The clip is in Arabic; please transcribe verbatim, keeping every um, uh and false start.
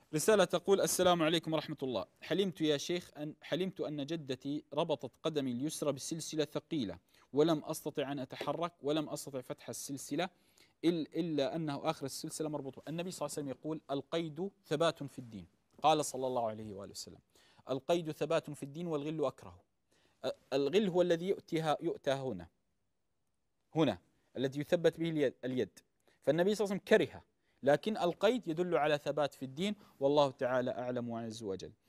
رسالة تقول: السلام عليكم ورحمة الله. حلمت يا شيخ أن حلمت أن جدتي ربطت قدمي اليسرى بسلسلة ثقيلة، ولم أستطع أن أتحرك، ولم أستطع فتح السلسلة إلا أنه آخر السلسلة مربوط. النبي صلى الله عليه وسلم يقول: القيد ثبات في الدين. قال صلى الله عليه وآله وسلم: القيد ثبات في الدين والغل أكره. الغل هو الذي يؤتيها يؤتى هنا هنا الذي يثبت به اليد, اليد. فالنبي صلى الله عليه وسلم كره، لكن القيد يدل على ثبات في الدين، والله تعالى أعلم وعز وجل.